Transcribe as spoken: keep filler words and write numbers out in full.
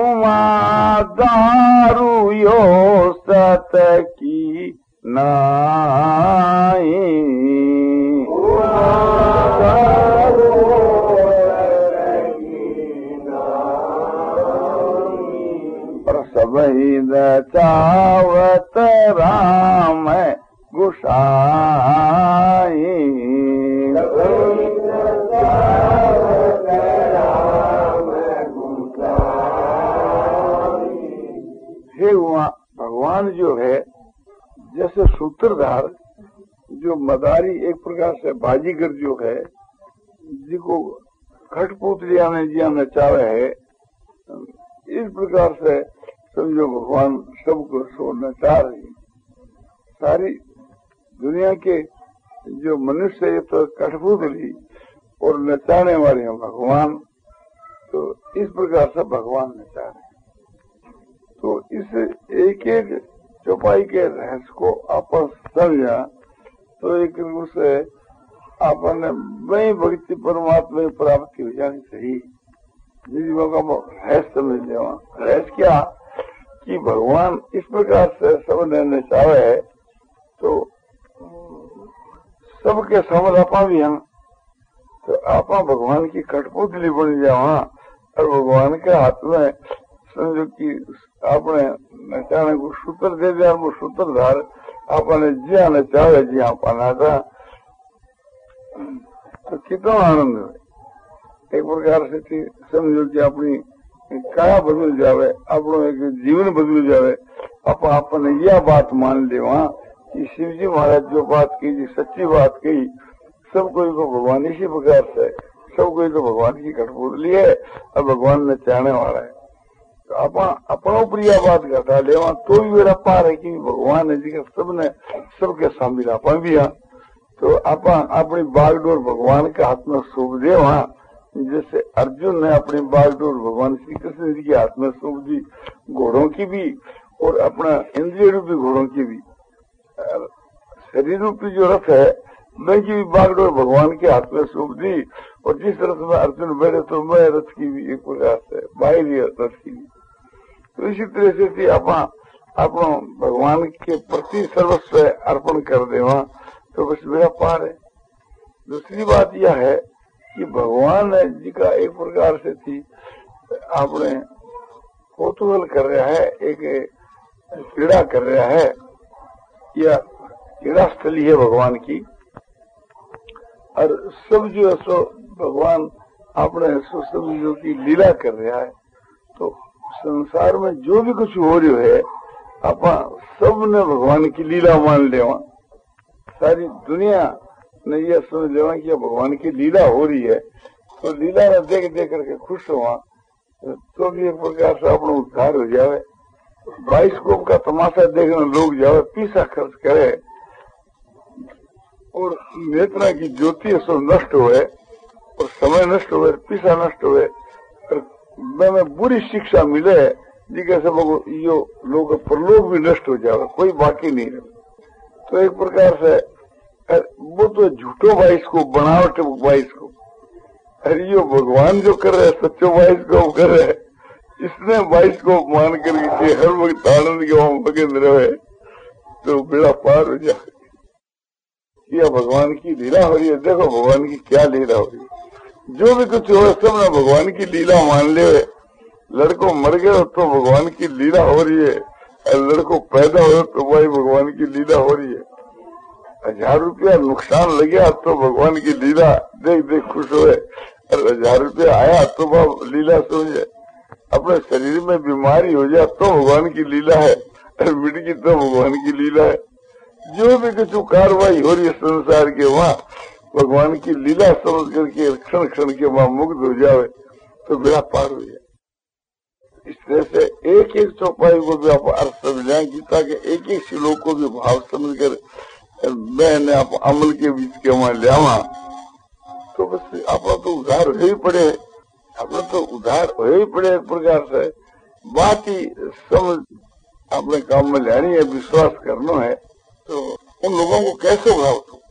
उमा दारू यो सत की नाई और सबही चावत राम गुसाई। हे वहाँ भगवान जो है जैसे सूत्रधार, जो मदारी एक प्रकार से बाजीगर जो है, जिको खटपुतलिया में जिया नचावे है, इस प्रकार से समझो भगवान सबको सो नचा रही। सारी दुनिया के जो मनुष्य है तो कठपुतली और नचाने वाले हैं भगवान, तो इस प्रकार से भगवान नचा रहे। तो इस एक एक चौपाई के रहस्य को आपस समझा तो एक से आपने वही भक्ति परमात्मा की प्राप्ति हो जानी चाहिए। जिस का रहस्य समझ लेवा। रहस्य क्या कि भगवान इस प्रकार से सब ने नचावे है तो सबके समझ आपा भी हैं, तो आपा भगवान की कठपुतली बन जावा और भगवान के हाथ में समझो कि आपने नचाने को सूत्र दे दिया, वो सूत्रधार आपने जिया नचावे जी आपना था, तो कितना आनंद है। एक प्रकार से समझो कि अपनी काया बदल जावे, अपनो एक जीवन बदल जावे। आप आपने यह बात मान ले वहाँ कि शिव जी महाराज जो बात की, सच्ची बात कही, सब कोई को भगवान इसी प्रकार से, सब कोई तो भगवान की कठपुतली है और भगवान नचाने वाला है। तो आप अपनो प्रिय बात घटा ले तो भी मेरा पार है कि भगवान है जी सबने सबके शामिल आप भी हैं। तो आप अपनी बागडोर भगवान के हाथ में सौंप दे वहाँ, जैसे अर्जुन ने अपनी बागडोर भगवान श्री कृष्ण जी के हाथ में सौंप दी, घोड़ों की भी और अपना इंद्रिय रूपी घोड़ों की भी, शरीर रूपी जो रथ है मैं की भी बागडोर भगवान के हाथ में सौंप दी। और जिस रथ में अर्जुन बैठे तो मैं रथ की भी एक प्रकार से बाहरी रथ की भी। तो इसी तरह से थी आप अपनो भगवान के प्रति सर्वस्व अर्पण कर देवा तो बस मेरा पार है। दूसरी बात यह है कि भगवान जी का एक प्रकार से थी आपने कौतूहल कर रहा है, एक क्रीड़ा कर रहा है, या क्रीड़ा स्थली है भगवान की। और सब जो है सो भगवान आपने सो समझो की लीला कर रहा है। तो संसार में जो भी कुछ हो रही है आप सब ने भगवान की लीला मान लेवा। सारी दुनिया ने यह समझ लेवा कि भगवान की लीला हो रही है, तो लीला ने देख देख करके खुश हुआ तो भी एक प्रकार से अपना उद्धार हो जावे। बाइस्कोप का तमाशा देखने लोग जावे, पैसा खर्च करे और नेत्रा की ज्योति सो नष्ट हुए और समय नष्ट हुए, पैसा नष्ट हुए और में बुरी शिक्षा मिले जिसे सब यो लोग परलोक भी नष्ट हो जावे, कोई बाकी नहीं रहे। तो एक प्रकार से वो तो झूठो बाईस को बनावट बाईस को, अरे यो भगवान जो कर रहे सच्चो बाईस को कर रहे, इसने बाईस को मान करके हर वक्त आनंद के वहां मगन रहे तो बेड़ा पार हो जाए। यह भगवान की लीला हो रही है। देखो भगवान की क्या लीला हो रही है, जो भी कुछ हो सब ना भगवान की लीला मान ले। लड़को मर गए तो भगवान की लीला हो रही है, और लड़को पैदा हो तो भाई भगवान की लीला हो रही है। हजार रुपया नुकसान लग गया तो भगवान की लीला देख देख खुश हुए, और हजार रुपया आया तो वह लीला समझे। अपने शरीर में बीमारी हो जाए तो भगवान की लीला है, और मिट गई तो भगवान की लीला है। जो भी कुछ कार्रवाई हो रही है संसार के वहाँ भगवान की लीला समझ करके क्षण क्षण के वहाँ मुक्त हो जावे तो बेड़ा पार हो जाए। इस तरह से एक एक चौपाई को भी आप अर्थ समझाए, गीता के एक एक श्लोक को भी भाव समझ कर मैंने आप अमल के बीच के वहाँ लिया तो बस आप तो उधार हो ही पड़े, अपने तो उधार हो ही पड़े एक प्रकार से। बात ही समझ अपने काम में लेनी है, विश्वास करना है, तो उन लोगों को कैसे भाव